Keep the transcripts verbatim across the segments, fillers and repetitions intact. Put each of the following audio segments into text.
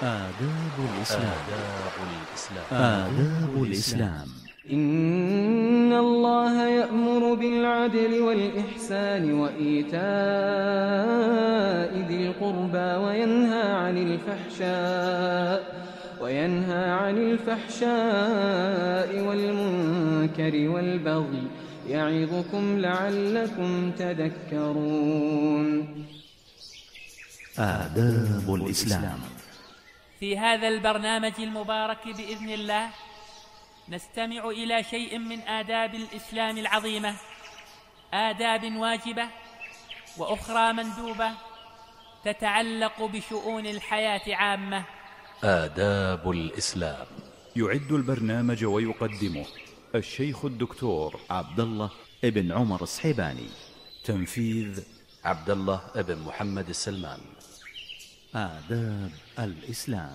آداب الإسلام. آداب الإسلام. آداب الإسلام. إن الله يأمر بالعدل والإحسان وإيتاء ذي القربى وينهى عن الفحشاء وينهى عن الفحشاء والمنكر والبغي يعظكم لعلكم تذكرون. آداب الإسلام. في هذا البرنامج المبارك بإذن الله نستمع إلى شيء من آداب الإسلام العظيمة، آداب واجبة وأخرى مندوبة تتعلق بشؤون الحياة عامة. آداب الإسلام. يعد البرنامج ويقدمه الشيخ الدكتور عبد الله ابن عمر الصحيباني. تنفيذ عبد الله ابن محمد السلمان. آداب الإسلام.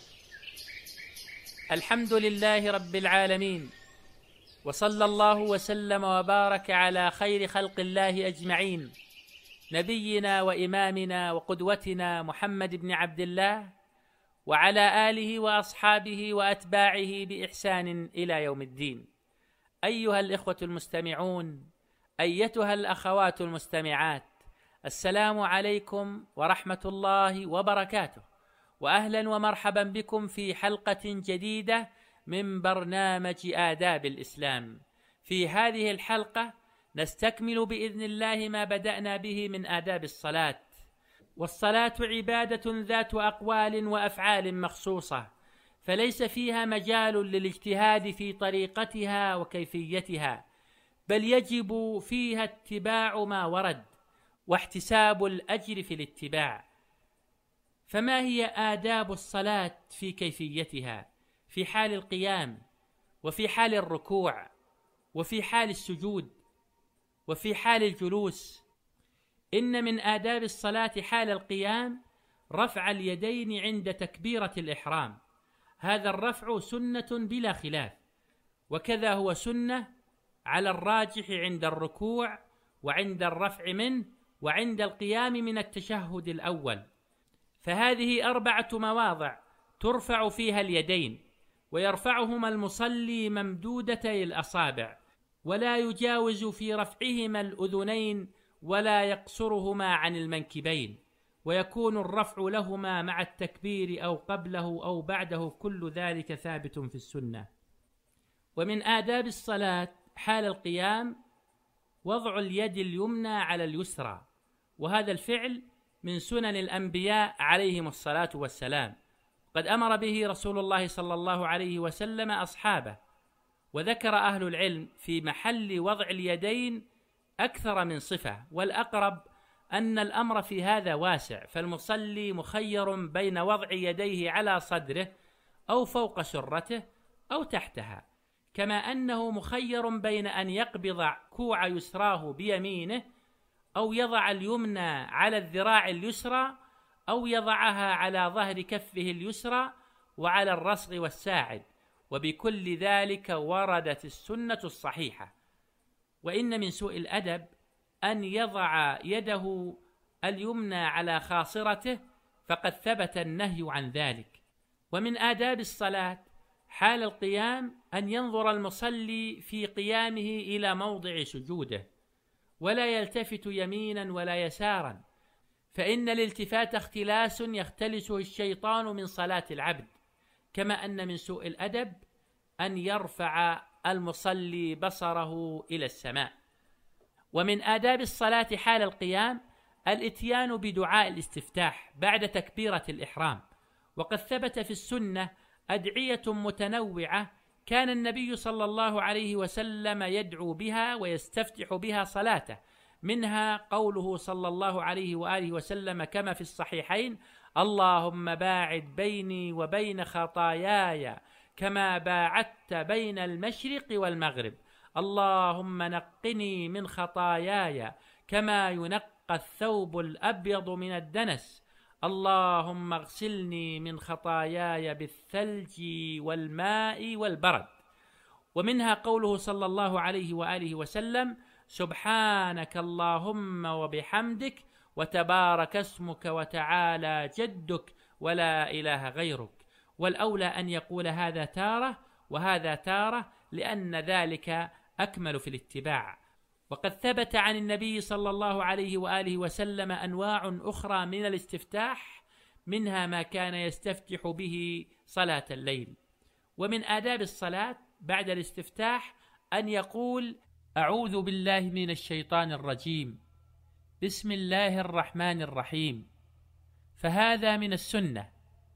الحمد لله رب العالمين، وصلى الله وسلم وبارك على خير خلق الله أجمعين، نبينا وإمامنا وقدوتنا محمد بن عبد الله، وعلى آله وأصحابه وأتباعه بإحسان إلى يوم الدين. أيها الإخوة المستمعون، أيتها الأخوات المستمعات، السلام عليكم ورحمة الله وبركاته، وأهلا ومرحبا بكم في حلقة جديدة من برنامج آداب الإسلام. في هذه الحلقة نستكمل بإذن الله ما بدأنا به من آداب الصلاة. والصلاة عبادة ذات أقوال وأفعال مخصوصة، فليس فيها مجال للاجتهاد في طريقتها وكيفيتها، بل يجب فيها اتباع ما ورد واحتساب الأجر في الاتباع. فما هي آداب الصلاة في كيفيتها؟ في حال القيام، وفي حال الركوع، وفي حال السجود، وفي حال الجلوس. إن من آداب الصلاة حال القيام رفع اليدين عند تكبيرة الإحرام، هذا الرفع سنة بلا خلاف، وكذا هو سنة على الراجح عند الركوع وعند الرفع منه وعند القيام من التشهد الأول. فهذه أربعة مواضع ترفع فيها اليدين، ويرفعهما المصلي ممدودتي الأصابع، ولا يجاوز في رفعهما الأذنين ولا يقصرهما عن المنكبين، ويكون الرفع لهما مع التكبير أو قبله أو بعده، كل ذلك ثابت في السنة. ومن آداب الصلاة حال القيام وضع اليد اليمنى على اليسرى، وهذا الفعل من سنن الأنبياء عليهم الصلاة والسلام، قد أمر به رسول الله صلى الله عليه وسلم أصحابه. وذكر أهل العلم في محل وضع اليدين أكثر من صفة، والأقرب أن الأمر في هذا واسع، فالمصلي مخير بين وضع يديه على صدره أو فوق سرته أو تحتها، كما أنه مخير بين أن يقبض كوع يسراه بيمينه أو يضع اليمنى على الذراع اليسرى أو يضعها على ظهر كفه اليسرى وعلى الرسغ والساعد، وبكل ذلك وردت السنة الصحيحة. وإن من سوء الأدب أن يضع يده اليمنى على خاصرته، فقد ثبت النهي عن ذلك. ومن آداب الصلاة حال القيام أن ينظر المصلي في قيامه إلى موضع سجوده، ولا يلتفت يمينا ولا يسارا، فإن الالتفات اختلاس يختلسه الشيطان من صلاة العبد. كما أن من سوء الأدب أن يرفع المصلي بصره إلى السماء. ومن آداب الصلاة حال القيام الإتيان بدعاء الاستفتاح بعد تكبيرة الإحرام، وقد ثبت في السنة أدعية متنوعة كان النبي صلى الله عليه وسلم يدعو بها ويستفتح بها صلاته، منها قوله صلى الله عليه وآله وسلم كما في الصحيحين: اللهم باعد بيني وبين خطاياي كما باعدت بين المشرق والمغرب، اللهم نقني من خطاياي كما ينقى الثوب الأبيض من الدنس، اللهم اغسلني من خطاياي بالثلج والماء والبرد. ومنها قوله صلى الله عليه وآله وسلم: سبحانك اللهم وبحمدك وتبارك اسمك وتعالى جدك ولا إله غيرك، والأولى أن يقول هذا تارة وهذا تارة، لأن ذلك أكمل في الاتباع. وقد ثبت عن النبي صلى الله عليه وآله وسلم أنواع أخرى من الاستفتاح، منها ما كان يستفتح به صلاة الليل. ومن آداب الصلاة بعد الاستفتاح أن يقول: أعوذ بالله من الشيطان الرجيم، بسم الله الرحمن الرحيم، فهذا من السنة.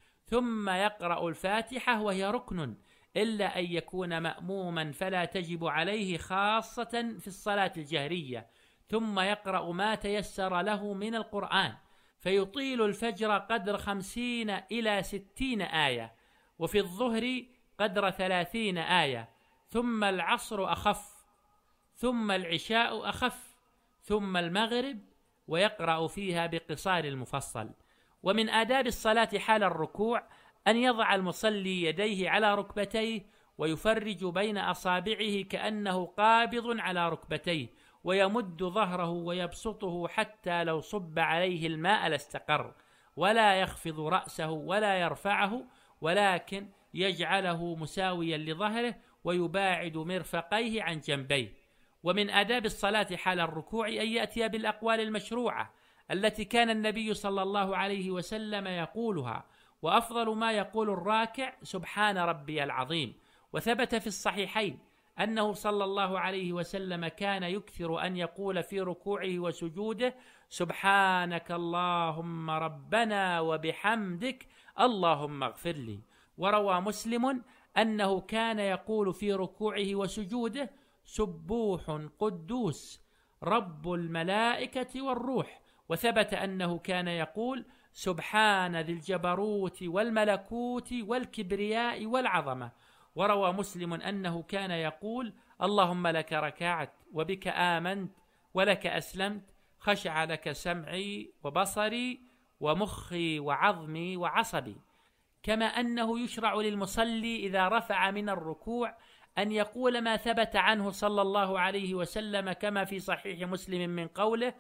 ثم يقرأ الفاتحة وهي ركن، إلا أن يكون مأموما فلا تجب عليه، خاصة في الصلاة الجهرية. ثم يقرأ ما تيسر له من القرآن، فيطيل الفجر قدر خمسين إلى ستين آية، وفي الظهر قدر ثلاثين آية، ثم العصر أخف، ثم العشاء أخف، ثم المغرب، ويقرأ فيها بقصار المفصل. ومن آداب الصلاة حال الركوع أن يضع المصلي يديه على ركبتيه ويفرج بين أصابعه كأنه قابض على ركبتيه، ويمد ظهره ويبسطه حتى لو صب عليه الماء لاستقر، ولا يخفض رأسه ولا يرفعه، ولكن يجعله مساويا لظهره ويباعد مرفقيه عن جنبيه. ومن آداب الصلاة حال الركوع أن يأتي بالأقوال المشروعة التي كان النبي صلى الله عليه وسلم يقولها، وأفضل ما يقول الراكع سبحان ربي العظيم. وثبت في الصحيحين أنه صلى الله عليه وسلم كان يكثر أن يقول في ركوعه وسجوده: سبحانك اللهم ربنا وبحمدك اللهم اغفر لي. وروى مسلم أنه كان يقول في ركوعه وسجوده: سبوح قدوس رب الملائكة والروح. وثبت أنه كان يقول: سبحان ذي الجبروت والملكوت والكبرياء والعظمة. وروى مسلم أنه كان يقول: اللهم لك ركعت وبك آمنت ولك أسلمت، خشع لك سمعي وبصري ومخي وعظمي وعصبي. كما أنه يشرع للمصلي إذا رفع من الركوع أن يقول ما ثبت عنه صلى الله عليه وسلم، كما في صحيح مسلم من قوله: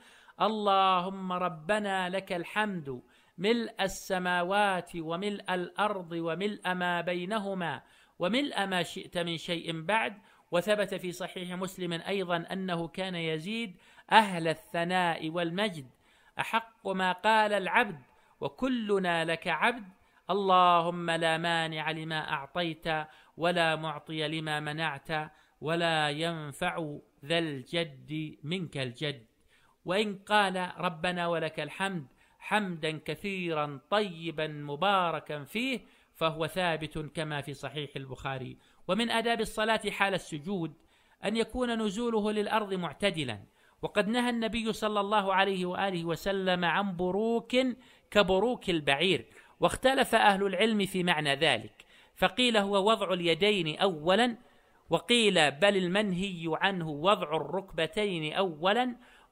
اللهم ربنا لك الحمد ملء السماوات وملء الأرض وملء ما بينهما وملء ما شئت من شيء بعد. وثبت في صحيح مسلم أيضا أنه كان يزيد: أهل الثناء والمجد أحق ما قال العبد وكلنا لك عبد، اللهم لا مانع لما أعطيت ولا معطي لما منعت ولا ينفع ذا الجد منك الجد. وإن قال ربنا ولك الحمد حمدا كثيرا طيبا مباركا فيه فهو ثابت كما في صحيح البخاري. ومن آداب الصلاة حال السجود أن يكون نزوله للأرض معتدلا، وقد نهى النبي صلى الله عليه وآله وسلم عن بروك كبروك البعير، واختلف أهل العلم في معنى ذلك، فقيل هو وضع اليدين أولا، وقيل بل المنهي عنه وضع الركبتين أولا،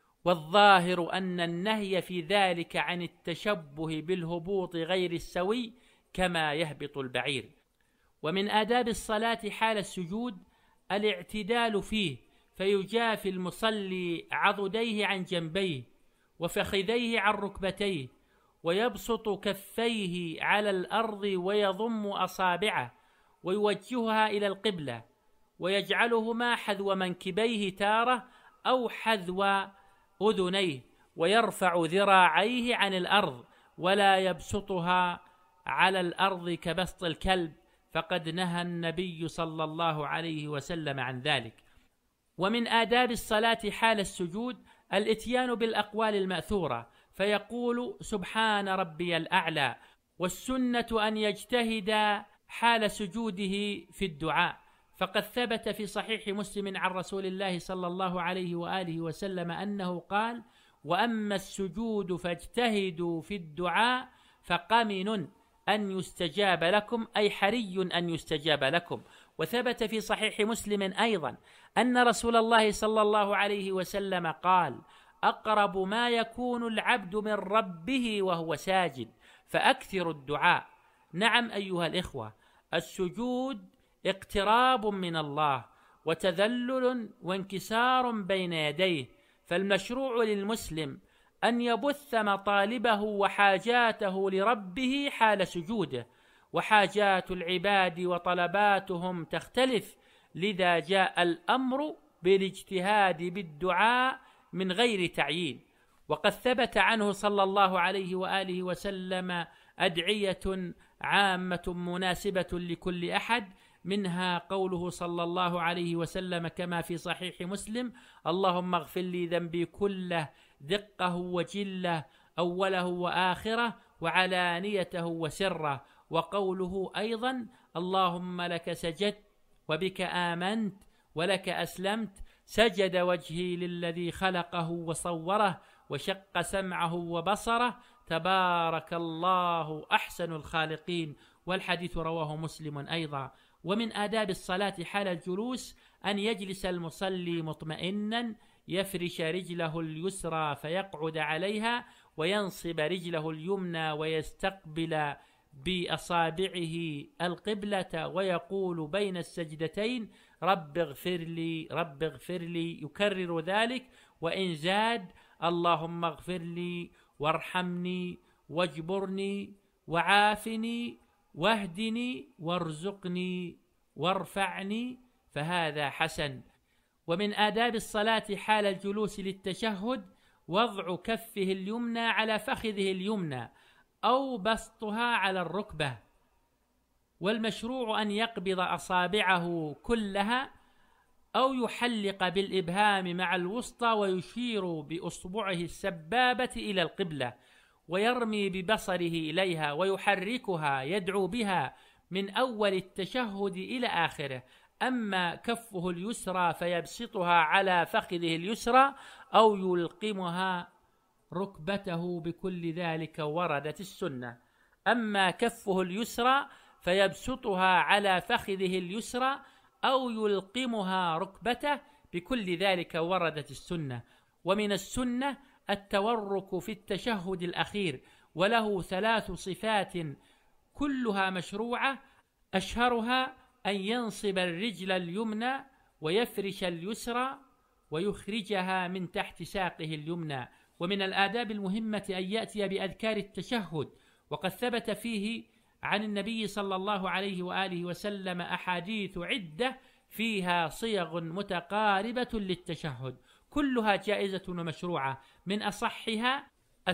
والظاهر أن النهي في ذلك عن التشبه بالهبوط غير السوي كما يهبط البعير. ومن آداب الصلاة حال السجود الاعتدال فيه، فيجافي المصلي عضديه عن جنبيه وفخذيه عن ركبتيه، ويبسط كفيه على الأرض ويضم أصابعه ويوجهها إلى القبلة، ويجعلهما حذو منكبيه تارة أو حذو أذنيه، ويرفع ذراعيه عن الأرض ولا يبسطها على الأرض كبسط الكلب، فقد نهى النبي صلى الله عليه وسلم عن ذلك. ومن آداب الصلاة حال السجود الإتيان بالأقوال المأثورة، فيقول سبحان ربي الأعلى، والسنة أن يجتهد حال سجوده في الدعاء، فقد ثبت في صحيح مسلم عن رسول الله صلى الله عليه وآله وسلم أنه قال: وأما السجود فاجتهدوا في الدعاء فقمن أن يستجاب لكم، أي حري أن يستجاب لكم. وثبت في صحيح مسلم أيضا أن رسول الله صلى الله عليه وسلم قال: أقرب ما يكون العبد من ربه وهو ساجد فأكثر الدعاء. نعم أيها الإخوة، السجود اقتراب من الله وتذلل وانكسار بين يديه، فالمشروع للمسلم أن يبث مطالبه وحاجاته لربه حال سجوده، وحاجات العباد وطلباتهم تختلف، لذا جاء الأمر بالاجتهاد بالدعاء من غير تعيين. وقد ثبت عنه صلى الله عليه وآله وسلم أدعية عامة مناسبة لكل أحد، منها قوله صلى الله عليه وسلم كما في صحيح مسلم: اللهم اغفر لي ذنبي كله دقه وجله أوله وآخره وعلانيته وسره. وقوله أيضا: اللهم لك سجدت وبك آمنت ولك أسلمت، سجد وجهي للذي خلقه وصوره وشق سمعه وبصره، تبارك الله أحسن الخالقين. والحديث رواه مسلم أيضا. ومن آداب الصلاة حال الجلوس أن يجلس المصلي مطمئنا، يفرش رجله اليسرى فيقعد عليها، وينصب رجله اليمنى ويستقبل بأصابعه القبلة، ويقول بين السجدتين: رب اغفر لي رب اغفر لي، يكرر ذلك، وإن زاد: اللهم اغفر لي وارحمني واجبرني وعافني واهدني وارزقني وارفعني، فهذا حسن. ومن آداب الصلاة حال الجلوس للتشهد وضع كفه اليمنى على فخذه اليمنى أو بسطها على الركبة، والمشروع أن يقبض أصابعه كلها أو يحلق بالإبهام مع الوسطى ويشير بأصبعه السبابة إلى القبلة، ويرمي ببصره إليها ويحركها يدعو بها من أول التشهد إلى آخره. أما كفه اليسرى فيبسطها على فخذه اليسرى أو يلقمها ركبته، بكل ذلك وردت السنة. أما كفه اليسرى فيبسطها على فخذه اليسرى أو يلقمها ركبته، بكل ذلك وردت السنة. ومن السنة التورك في التشهد الأخير، وله ثلاث صفات كلها مشروعة، أشهرها أن ينصب الرجل اليمنى ويفرش اليسرى ويخرجها من تحت ساقه اليمنى. ومن الآداب المهمة أن يأتي بأذكار التشهد، وقد ثبت فيه عن النبي صلى الله عليه وآله وسلم أحاديث عدة فيها صيغ متقاربة للتشهد، كلها جائزة ومشروعة. من أصحها: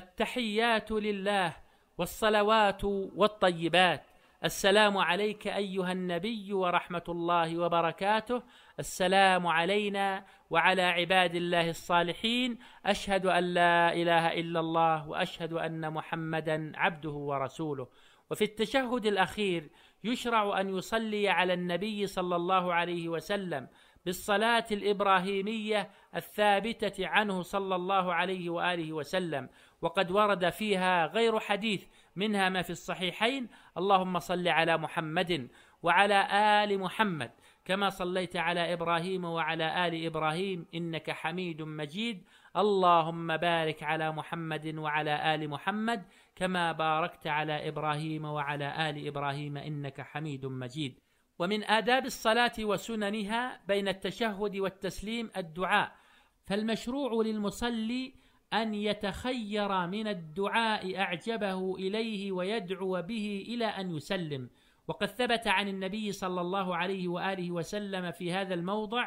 التحيات لله والصلوات والطيبات، السلام عليك أيها النبي ورحمة الله وبركاته، السلام علينا وعلى عباد الله الصالحين، أشهد أن لا إله إلا الله وأشهد أن محمدا عبده ورسوله. وفي التشهد الأخير يشرع أن يصلي على النبي صلى الله عليه وسلم بالصلاة الإبراهيمية الثابتة عنه صلى الله عليه وآله وسلم، وقد ورد فيها غير حديث، منها ما في الصحيحين: اللهم صل على محمد وعلى آل محمد كما صليت على إبراهيم وعلى آل إبراهيم إنك حميد مجيد، اللهم بارك على محمد وعلى آل محمد كما باركت على إبراهيم وعلى آل إبراهيم إنك حميد مجيد. ومن آداب الصلاة وسننها بين التشهد والتسليم الدعاء، فالمشروع للمصلي أن يتخير من الدعاء أعجبه إليه ويدعو به إلى أن يسلم. وقد ثبت عن النبي صلى الله عليه وآله وسلم في هذا الموضع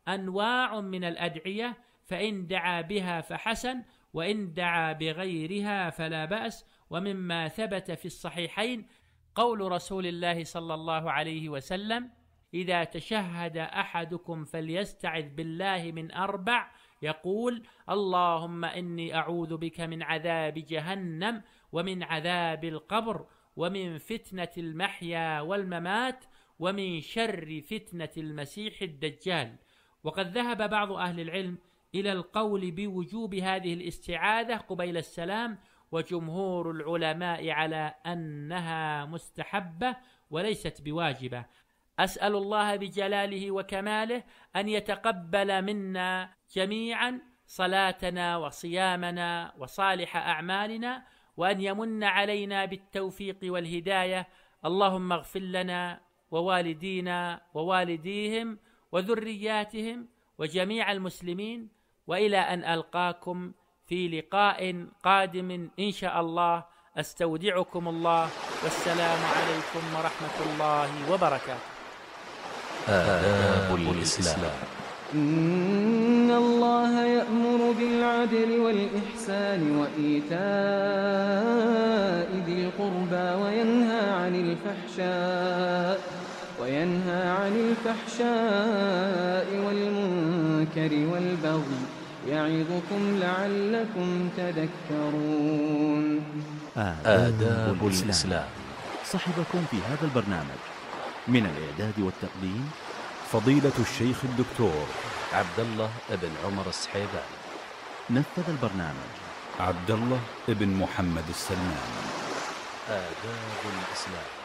أنواع من الأدعية، فإن دعا بها فحسن، وإن دعا بغيرها فلا بأس. ومما ثبت في الصحيحين قول رسول الله صلى الله عليه وسلم: إذا تشهد أحدكم فليستعذ بالله من أربع، يقول: اللهم إني أعوذ بك من عذاب جهنم ومن عذاب القبر ومن فتنة المحيا والممات ومن شر فتنة المسيح الدجال. وقد ذهب بعض أهل العلم إلى القول بوجوب هذه الاستعاذة قبيل السلام، وجمهور العلماء على أنها مستحبة وليست بواجبة. أسأل الله بجلاله وكماله أن يتقبل منا جميعا صلاتنا وصيامنا وصالح أعمالنا، وأن يمن علينا بالتوفيق والهداية. اللهم اغفر لنا ووالدينا ووالديهم وذرياتهم وجميع المسلمين، وإلى أن ألقاكم في لقاء قادم إن شاء الله. أستودعكم الله، والسلام عليكم ورحمة الله وبركاته. آداب الإسلام. إن الله يأمر بالعدل والإحسان وإيتاء ذي القربى وينهى عن الفحشاء وينهى عن الفحشاء والمنكر والبغي يعظكم لعلكم تذكرون. آداب الإسلام. صحبكم في هذا البرنامج من الإعداد والتقديم فضيلة الشيخ الدكتور عبد الله بن عمر السحيباني. نفذ البرنامج عبد الله بن محمد السلمان. آداب الإسلام.